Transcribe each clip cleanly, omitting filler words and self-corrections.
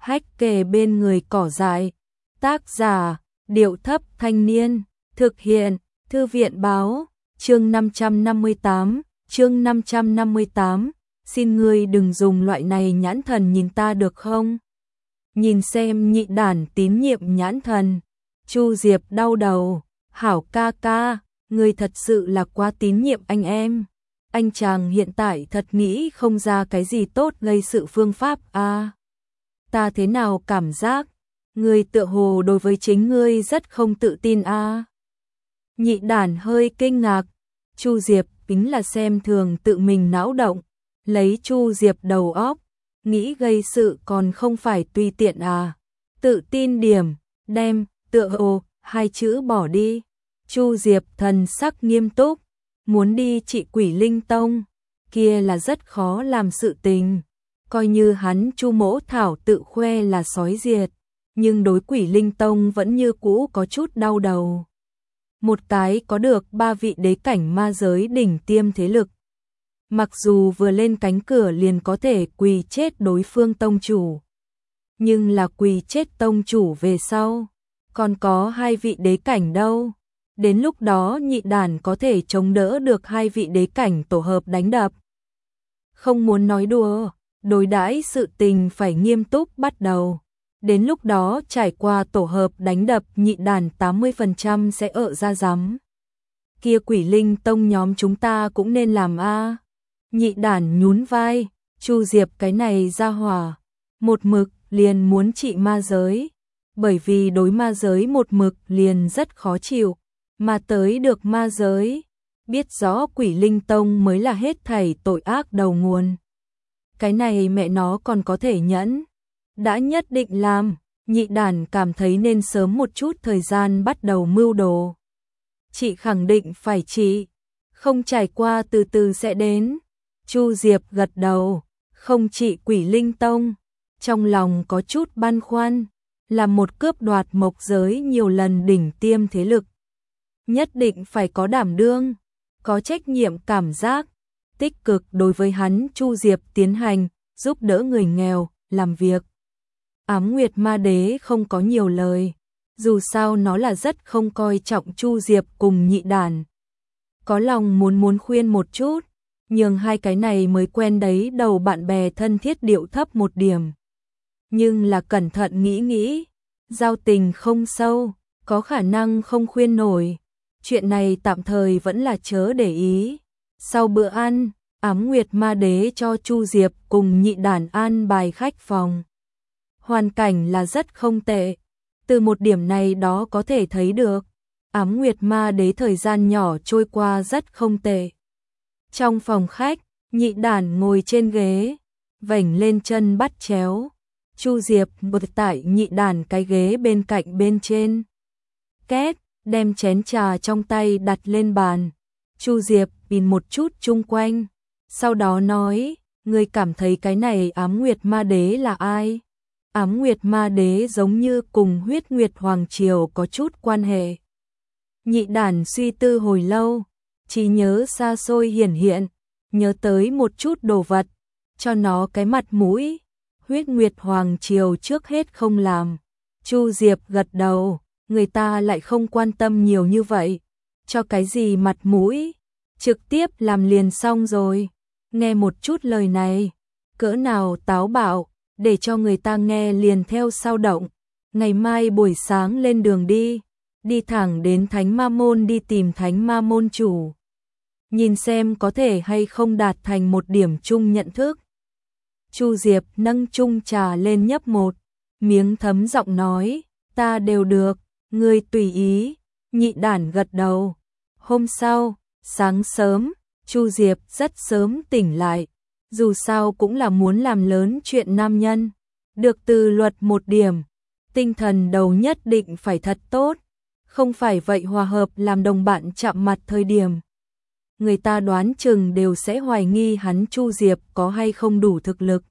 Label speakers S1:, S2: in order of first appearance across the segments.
S1: hách kề bên người cỏ dại. Tác giả, Điệu Thấp Thanh Niên. Thực hiện, Thư viện Báo. Chương 558. Xin ngươi đừng dùng loại này nhãn thần nhìn ta được không? Nhìn xem Nhị Đản tín nhiệm nhãn thần. Chu Diệp đau đầu. Hảo ca ca, ngươi thật sự là quá tín nhiệm anh em. Anh chàng hiện tại thật nghĩ không ra cái gì tốt gây sự phương pháp à. Ta thế nào cảm giác, ngươi tựa hồ đối với chính ngươi rất không tự tin à. Nhị Đản hơi kinh ngạc. Chu Diệp tính là xem thường tự mình não động, lấy Chu Diệp đầu óc, nghĩ gây sự còn không phải tùy tiện à. Tự tin điểm, đem, tựa hồ, hai chữ bỏ đi. Chu Diệp thần sắc nghiêm túc, muốn đi trị Quỷ Linh Tông, kia là rất khó làm sự tình. Coi như hắn Chu Mỗ Thảo tự khoe là sói diệt, nhưng đối Quỷ Linh Tông vẫn như cũ có chút đau đầu. Một cái có được 3 vị đế cảnh ma giới đỉnh tiêm thế lực. Mặc dù vừa lên cánh cửa liền có thể quỳ chết đối phương tông chủ, nhưng là quỳ chết tông chủ về sau, còn có 2 vị đế cảnh đâu. Đến lúc đó Nhị Đản có thể chống đỡ được 2 vị đế cảnh tổ hợp đánh đập. Không muốn nói đùa, đối đãi sự tình phải nghiêm túc bắt đầu. Đến lúc đó trải qua tổ hợp đánh đập Nhị Đản 80% sẽ ở ra rắm. Kia Quỷ Linh Tông nhóm chúng ta cũng nên làm a. Nhị Đản nhún vai, Chu Diệp cái này ra hỏa, một mực liền muốn trị ma giới, bởi vì đối ma giới một mực liền rất khó chịu, mà tới được ma giới, biết rõ Quỷ Linh Tông mới là hết thảy tội ác đầu nguồn. Cái này mẹ nó còn có thể nhẫn. Đã nhất định làm, Nhị Đản cảm thấy nên sớm một chút thời gian bắt đầu mưu đồ. Chị khẳng định phải trị, không trải qua từ từ sẽ đến. Chu Diệp gật đầu, không trị Quỷ Linh Tông, trong lòng có chút băn khoăn, là một cướp đoạt mộc giới nhiều lần đỉnh tiêm thế lực. Nhất định phải có đảm đương, có trách nhiệm cảm giác, tích cực đối với hắn Chu Diệp tiến hành, giúp đỡ người nghèo, làm việc. Ám Nguyệt Ma Đế không có nhiều lời, dù sao nó là rất không coi trọng Chu Diệp cùng Nhị Đản. Có lòng muốn khuyên một chút, nhường hai cái này mới quen đấy đầu bạn bè thân thiết điệu thấp một điểm. Nhưng là cẩn thận nghĩ, giao tình không sâu, có khả năng không khuyên nổi. Chuyện này tạm thời vẫn là chớ để ý. Sau bữa ăn, Ám Nguyệt Ma Đế cho Chu Diệp cùng Nhị Đản an bài khách phòng. Hoàn cảnh là rất không tệ, từ một điểm này đó có thể thấy được, Ám Nguyệt Ma Đế thời gian nhỏ trôi qua rất không tệ. Trong phòng khách, Nhị Đản ngồi trên ghế, vểnh lên chân bắt chéo. Chu Diệp bật tại Nhị Đản cái ghế bên cạnh bên trên. Két, đem chén trà trong tay đặt lên bàn. Chu Diệp nhìn một chút chung quanh, sau đó nói, ngươi cảm thấy cái này Ám Nguyệt Ma Đế là ai? Ám Nguyệt Ma Đế giống như cùng Huyết Nguyệt Hoàng Triều có chút quan hệ. Nhị Đản suy tư hồi lâu, trí nhớ xa xôi hiển hiện, nhớ tới một chút đồ vật, cho nó cái mặt mũi. Huyết Nguyệt Hoàng Triều trước hết không làm. Chu Diệp gật đầu, người ta lại không quan tâm nhiều như vậy, cho cái gì mặt mũi, trực tiếp làm liền xong rồi. Nghe một chút lời này, cỡ nào táo bạo, để cho người ta nghe liền theo sao động. Ngày mai buổi sáng lên đường đi thẳng đến Thánh Ma Môn đi tìm Thánh Ma Môn chủ. Nhìn xem có thể hay không đạt thành một điểm chung nhận thức. Chu Diệp nâng chung trà lên nhấp một miếng, thấm giọng nói, ta đều được, ngươi tùy ý. Nhị Đản gật đầu. Hôm sau, sáng sớm, Chu Diệp rất sớm tỉnh lại, dù sao cũng là muốn làm lớn chuyện nam nhân, được từ luật một điểm, tinh thần đầu nhất định phải thật tốt, không phải vậy hòa hợp làm đồng bạn chạm mặt thời điểm. Người ta đoán chừng đều sẽ hoài nghi hắn Chu Diệp có hay không đủ thực lực.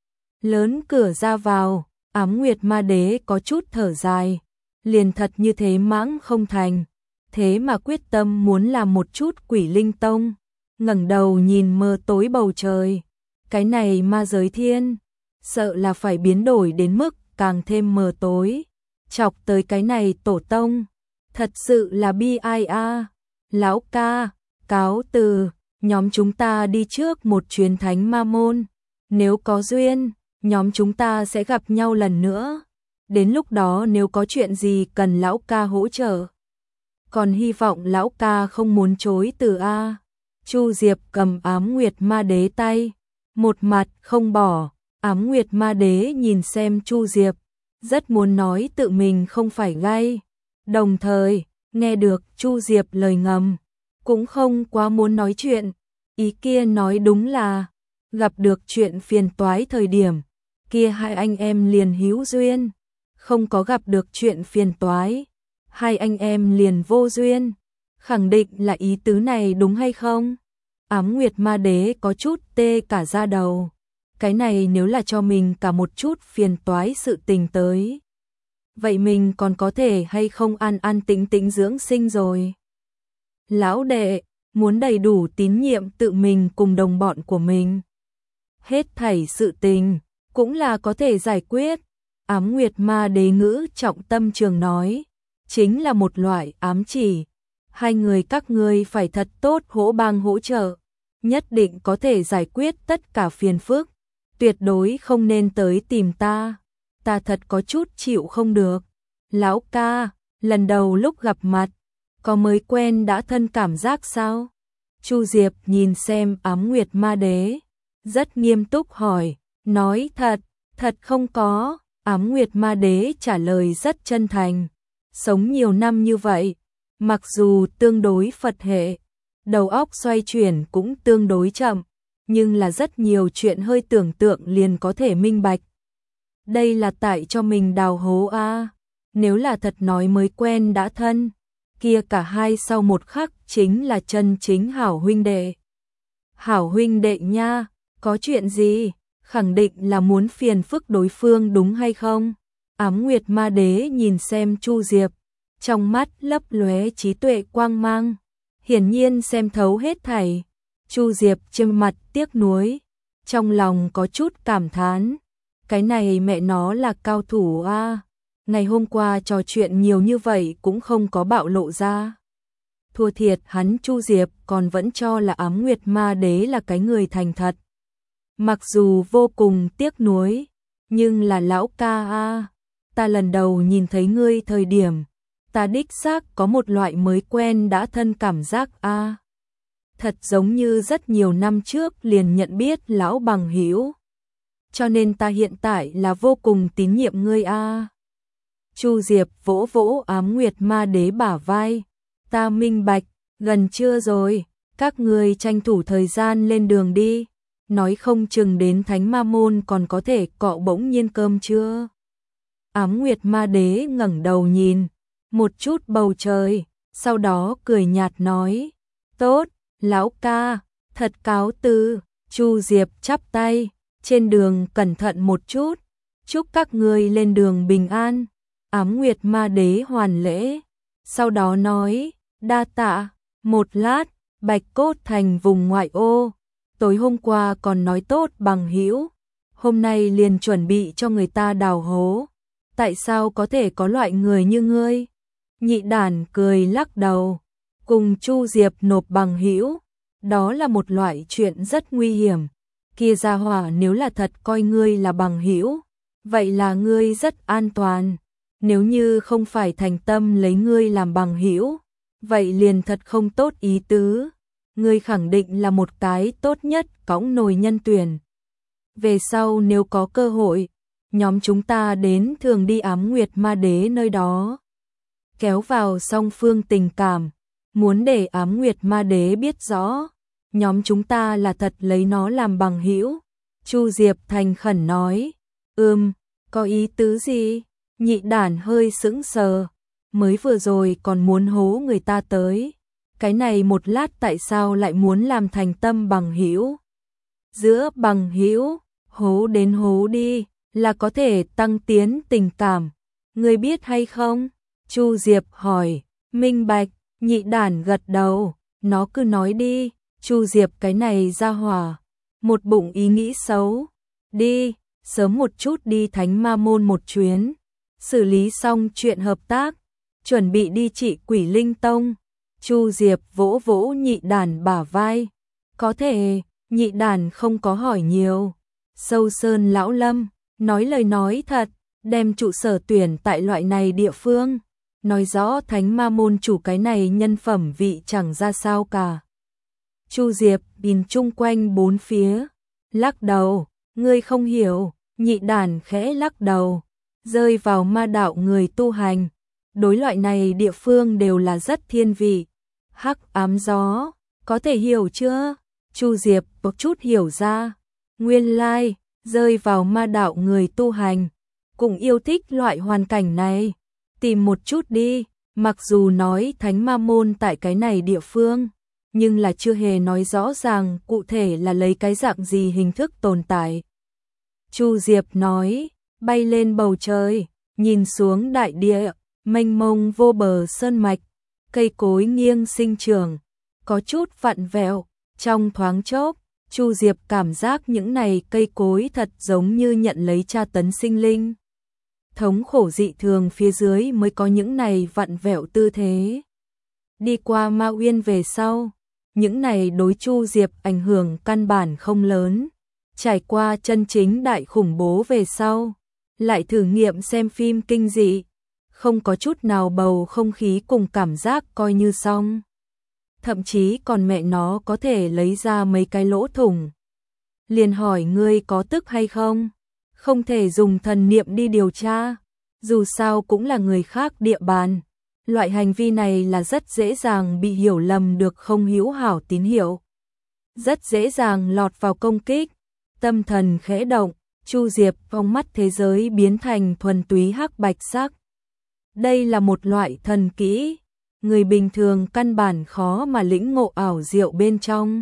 S1: Lớn cửa ra vào, Ám Nguyệt Ma Đế có chút thở dài, liền thật như thế mãng không thành, thế mà quyết tâm muốn làm một chút Quỷ Linh Tông. Ngẩng đầu nhìn mờ tối bầu trời, cái này ma giới thiên, sợ là phải biến đổi đến mức càng thêm mờ tối. Chọc tới cái này tổ tông, thật sự là bi ai a. Lão ca, cáo từ, nhóm chúng ta đi trước một chuyến Thánh Ma Môn. Nếu có duyên, nhóm chúng ta sẽ gặp nhau lần nữa. Đến lúc đó nếu có chuyện gì cần lão ca hỗ trợ. Còn hy vọng lão ca không muốn chối từ a. Chu Diệp cầm Ám Nguyệt Ma Đế tay, một mặt không bỏ. Ám Nguyệt Ma Đế nhìn xem Chu Diệp, rất muốn nói tự mình không phải gay. Đồng thời, nghe được Chu Diệp lời ngầm, cũng không quá muốn nói chuyện. Ý kia nói đúng là, gặp được chuyện phiền toái thời điểm, kia hai anh em liền hữu duyên. Không có gặp được chuyện phiền toái, hai anh em liền vô duyên. Khẳng định là ý tứ này đúng hay không? Ám Nguyệt Ma Đế có chút tê cả da đầu. Cái này nếu là cho mình cả một chút phiền toái sự tình tới, vậy mình còn có thể hay không an an tĩnh tĩnh dưỡng sinh rồi. Lão đệ, muốn đầy đủ tín nhiệm tự mình cùng đồng bọn của mình. Hết thảy sự tình, cũng là có thể giải quyết. Ám Nguyệt Ma Đế ngữ trọng tâm trường nói, chính là một loại ám chỉ. Hai người các ngươi phải thật tốt hỗ bang hỗ trợ, nhất định có thể giải quyết tất cả phiền phức. Tuyệt đối không nên tới tìm ta, ta thật có chút chịu không được. Lão ca, lần đầu lúc gặp mặt, có mới quen đã thân cảm giác sao? Chu Diệp nhìn xem Ám Nguyệt Ma Đế, rất nghiêm túc hỏi, nói thật không có. Ám Nguyệt Ma Đế trả lời rất chân thành, sống nhiều năm như vậy, mặc dù tương đối Phật hệ, đầu óc xoay chuyển cũng tương đối chậm, nhưng là rất nhiều chuyện hơi tưởng tượng liền có thể minh bạch. Đây là tại cho mình đào hố a. Nếu là thật nói mới quen đã thân, kia cả hai sau một khắc chính là chân chính hảo huynh đệ. Hảo huynh đệ nha, có chuyện gì? Khẳng định là muốn phiền phức đối phương đúng hay không? Ám Nguyệt Ma Đế nhìn xem Chu Diệp, trong mắt lấp lóe trí tuệ quang mang, hiển nhiên xem thấu hết thảy. Chu Diệp trên mặt tiếc nuối, trong lòng có chút cảm thán, cái này mẹ nó là cao thủ a. Ngày hôm qua trò chuyện nhiều như vậy cũng không có bạo lộ ra. Thua thiệt hắn Chu Diệp còn vẫn cho là Ám Nguyệt Ma Đế là cái người thành thật. Mặc dù vô cùng tiếc nuối, nhưng là lão ca a, ta lần đầu nhìn thấy ngươi thời điểm, ta đích xác có một loại mới quen đã thân cảm giác a. Thật giống như rất nhiều năm trước liền nhận biết lão bằng hữu. Cho nên ta hiện tại là vô cùng tín nhiệm ngươi a. Chu Diệp vỗ vỗ Ám Nguyệt Ma Đế bả vai, ta minh bạch, gần trưa rồi, các ngươi tranh thủ thời gian lên đường đi. Nói không chừng đến Thánh Ma Môn còn có thể cọ bỗng nhiên cơm trưa. Ám Nguyệt Ma Đế ngẩng đầu nhìn một chút bầu trời, sau đó cười nhạt nói, tốt, lão ca, thật cáo từ. Chu Diệp chắp tay, trên đường cẩn thận một chút, chúc các ngươi lên đường bình an. Ám Nguyệt Ma Đế hoàn lễ, sau đó nói, đa tạ. Một lát, Bạch Cốt Thành vùng ngoại ô, tối hôm qua còn nói tốt bằng hữu, hôm nay liền chuẩn bị cho người ta đào hố. Tại sao có thể có loại người như ngươi? Nhị đản cười lắc đầu, cùng Chu Diệp nộp bằng hữu, đó là một loại chuyện rất nguy hiểm. Kia gia hỏa nếu là thật coi ngươi là bằng hữu, vậy là ngươi rất an toàn. Nếu như không phải thành tâm lấy ngươi làm bằng hữu, vậy liền thật không tốt ý tứ. Ngươi khẳng định là một cái tốt nhất cõng nồi nhân tuyển. Về sau nếu có cơ hội, nhóm chúng ta đến thường đi Ám Nguyệt Ma Đế nơi đó. Kéo vào song phương tình cảm, muốn để Ám Nguyệt Ma Đế biết rõ, nhóm chúng ta là thật lấy nó làm bằng hữu. Chu Diệp thành khẩn nói, có ý tứ gì? Nhị đản hơi sững sờ, mới vừa rồi còn muốn hố người ta tới. Cái này một lát tại sao lại muốn làm thành tâm bằng hữu? Giữa bằng hữu, hố đến hố đi, là có thể tăng tiến tình cảm. Ngươi biết hay không? Chu Diệp hỏi, minh bạch, nhị đản gật đầu, nó cứ nói đi. Chu Diệp cái này ra hỏa, một bụng ý nghĩ xấu. Đi, sớm một chút đi Thánh Ma Môn một chuyến, xử lý xong chuyện hợp tác, chuẩn bị đi trị Quỷ Linh Tông. Chu Diệp vỗ vỗ Nhị Đàn bả vai. Có thể, Nhị Đàn không có hỏi nhiều. Sâu Sơn lão Lâm, nói lời nói thật, đem trụ sở tuyển tại loại này địa phương. Nói rõ Thánh Ma Môn chủ cái này nhân phẩm vị chẳng ra sao cả. Chu Diệp nhìn chung quanh bốn phía, lắc đầu, ngươi không hiểu. Nhị Đàn khẽ lắc đầu, rơi vào ma đạo người tu hành. Đối loại này địa phương đều là rất thiên vị. Hắc ám gió, có thể hiểu chưa? Chu Diệp một chút hiểu ra. Nguyên lai, rơi vào ma đạo người tu hành, cũng yêu thích loại hoàn cảnh này. Tìm một chút đi, mặc dù nói Thánh Ma Môn tại cái này địa phương, nhưng là chưa hề nói rõ ràng cụ thể là lấy cái dạng gì hình thức tồn tại. Chu Diệp nói, bay lên bầu trời, nhìn xuống đại địa, mênh mông vô bờ sơn mạch, cây cối nghiêng sinh trưởng, có chút vặn vẹo, trong thoáng chốc, Chu Diệp cảm giác những này cây cối thật giống như nhận lấy tra tấn sinh linh. Thống khổ dị thường phía dưới mới có những này vặn vẹo tư thế. Đi qua Ma Uyên về sau, những này đối Chu Diệp ảnh hưởng căn bản không lớn. Trải qua chân chính đại khủng bố về sau, lại thử nghiệm xem phim kinh dị, không có chút nào bầu không khí cùng cảm giác coi như xong. Thậm chí còn mẹ nó có thể lấy ra mấy cái lỗ thủng. Liền hỏi ngươi có tức hay không? Không thể dùng thần niệm đi điều tra, dù sao cũng là người khác địa bàn. Loại hành vi này là rất dễ dàng bị hiểu lầm được không hữu hảo tín hiệu. Rất dễ dàng lọt vào công kích. Tâm thần khẽ động, Chu Diệp trong mắt thế giới biến thành thuần túy hắc bạch sắc. Đây là một loại thần kỹ, người bình thường căn bản khó mà lĩnh ngộ ảo diệu bên trong.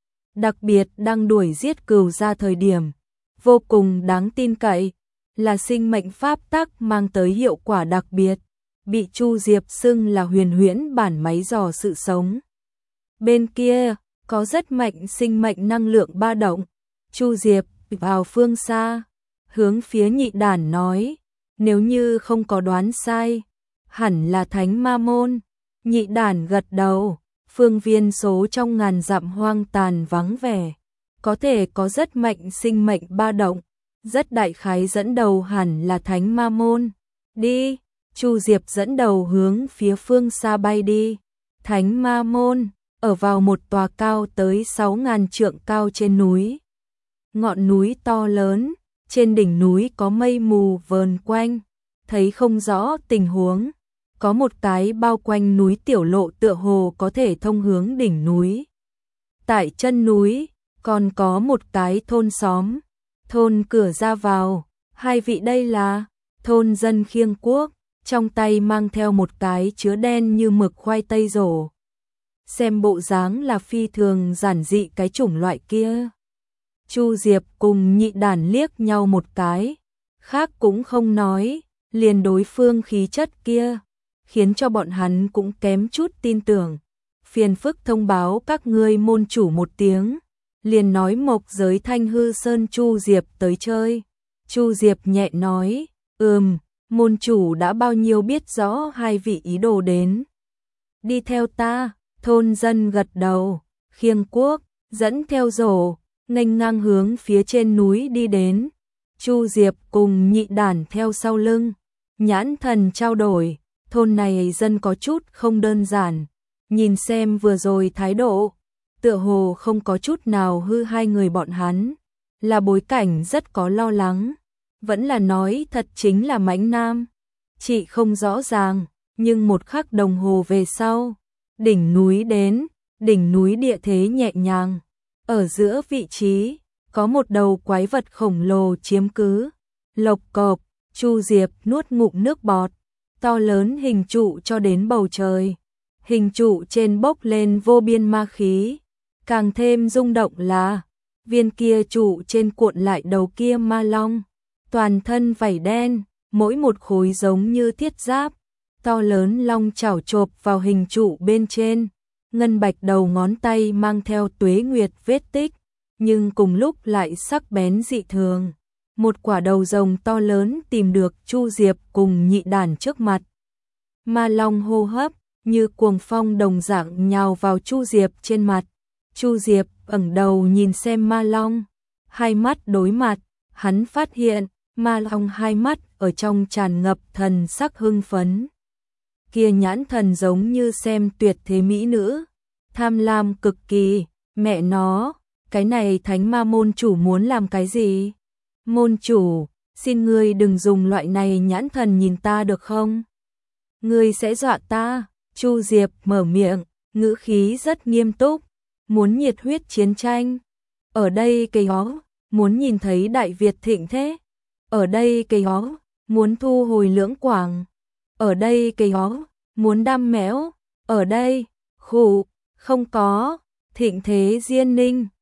S1: Đặc biệt đang đuổi giết cừu ra thời điểm, vô cùng đáng tin cậy, là sinh mệnh pháp tắc mang tới hiệu quả đặc biệt, bị Chu Diệp xưng là huyền huyễn bản máy dò sự sống. Bên kia, có rất mạnh sinh mệnh năng lượng ba động. Chu Diệp vào phương xa, hướng phía Nhị Đàn nói, nếu như không có đoán sai, hẳn là Thánh Ma Môn. Nhị Đàn gật đầu, phương viên số trong ngàn dặm hoang tàn vắng vẻ, có thể có rất mạnh sinh mệnh ba động, rất đại khái dẫn đầu hẳn là Thánh Ma Môn. Đi, Chu Diệp dẫn đầu hướng phía phương xa bay đi. Thánh Ma Môn ở vào một tòa cao tới 6.000 trượng cao trên núi. Ngọn núi to lớn, trên đỉnh núi có mây mù vờn quanh, thấy không rõ tình huống. Có một cái bao quanh núi tiểu lộ tựa hồ có thể thông hướng đỉnh núi. Tại chân núi, còn có một cái thôn xóm, thôn cửa ra vào. Hai vị đây là thôn dân Khiêng Quốc, trong tay mang theo một cái chứa đen như mực khoai tây rổ. Xem bộ dáng là phi thường giản dị cái chủng loại kia. Chu Diệp cùng Nhị Đàn liếc nhau một cái, khác cũng không nói, liền đối phương khí chất kia, khiến cho bọn hắn cũng kém chút tin tưởng. Phiền phức thông báo các ngươi môn chủ một tiếng, liền nói Mộc Giới Thanh Hư Sơn Chu Diệp tới chơi. Chu Diệp nhẹ nói, môn chủ đã bao nhiêu biết rõ hai vị ý đồ đến. Đi theo ta, thôn dân gật đầu, Khiêng Quốc, dẫn theo rổ, nghênh ngang hướng phía trên núi đi đến. Chu Diệp cùng Nhị Đàn theo sau lưng, nhãn thần trao đổi, thôn này dân có chút không đơn giản, nhìn xem vừa rồi thái độ, tựa hồ không có chút nào hư hai người bọn hắn, là bối cảnh rất có lo lắng, vẫn là nói thật chính là mãnh nam. Chị không rõ ràng, nhưng một khắc đồng hồ về sau, đỉnh núi đến, đỉnh núi địa thế nhẹ nhàng, ở giữa vị trí, có một đầu quái vật khổng lồ chiếm cứ, lộc cộp, Chu Diệp nuốt ngụm nước bọt, to lớn hình trụ cho đến bầu trời, hình trụ trên bốc lên vô biên ma khí, càng thêm rung động là, viên kia trụ trên cuộn lại đầu kia ma long, toàn thân vảy đen, mỗi một khối giống như thiết giáp, to lớn long chảo chộp vào hình trụ bên trên, ngân bạch đầu ngón tay mang theo tuế nguyệt vết tích, nhưng cùng lúc lại sắc bén dị thường. một quả đầu rồng to lớn tìm được Chu Diệp cùng nhị đản trước mặt. Ma Long hô hấp như cuồng phong đồng dạng nhào vào Chu Diệp trên mặt. Chu Diệp ẩn đầu nhìn xem Ma Long, hai mắt đối mặt, hắn phát hiện Ma Long hai mắt ở trong tràn ngập thần sắc hưng phấn. Kia nhãn thần giống như xem tuyệt thế mỹ nữ, tham lam cực kỳ, mẹ nó, cái này thánh ma môn chủ muốn làm cái gì? Môn chủ, xin ngươi đừng dùng loại này nhãn thần nhìn ta được không? Ngươi sẽ dọa ta. Chu Diệp mở miệng, ngữ khí rất nghiêm túc, muốn nhiệt huyết chiến tranh. Ở đây cây ó, muốn nhìn thấy Đại Việt thịnh thế. Ở đây cây ó, muốn thu hồi Lưỡng Quảng. Ở đây cây ó, muốn đam mẽo. Ở đây, khụ, không có, thịnh thế Diên Ninh.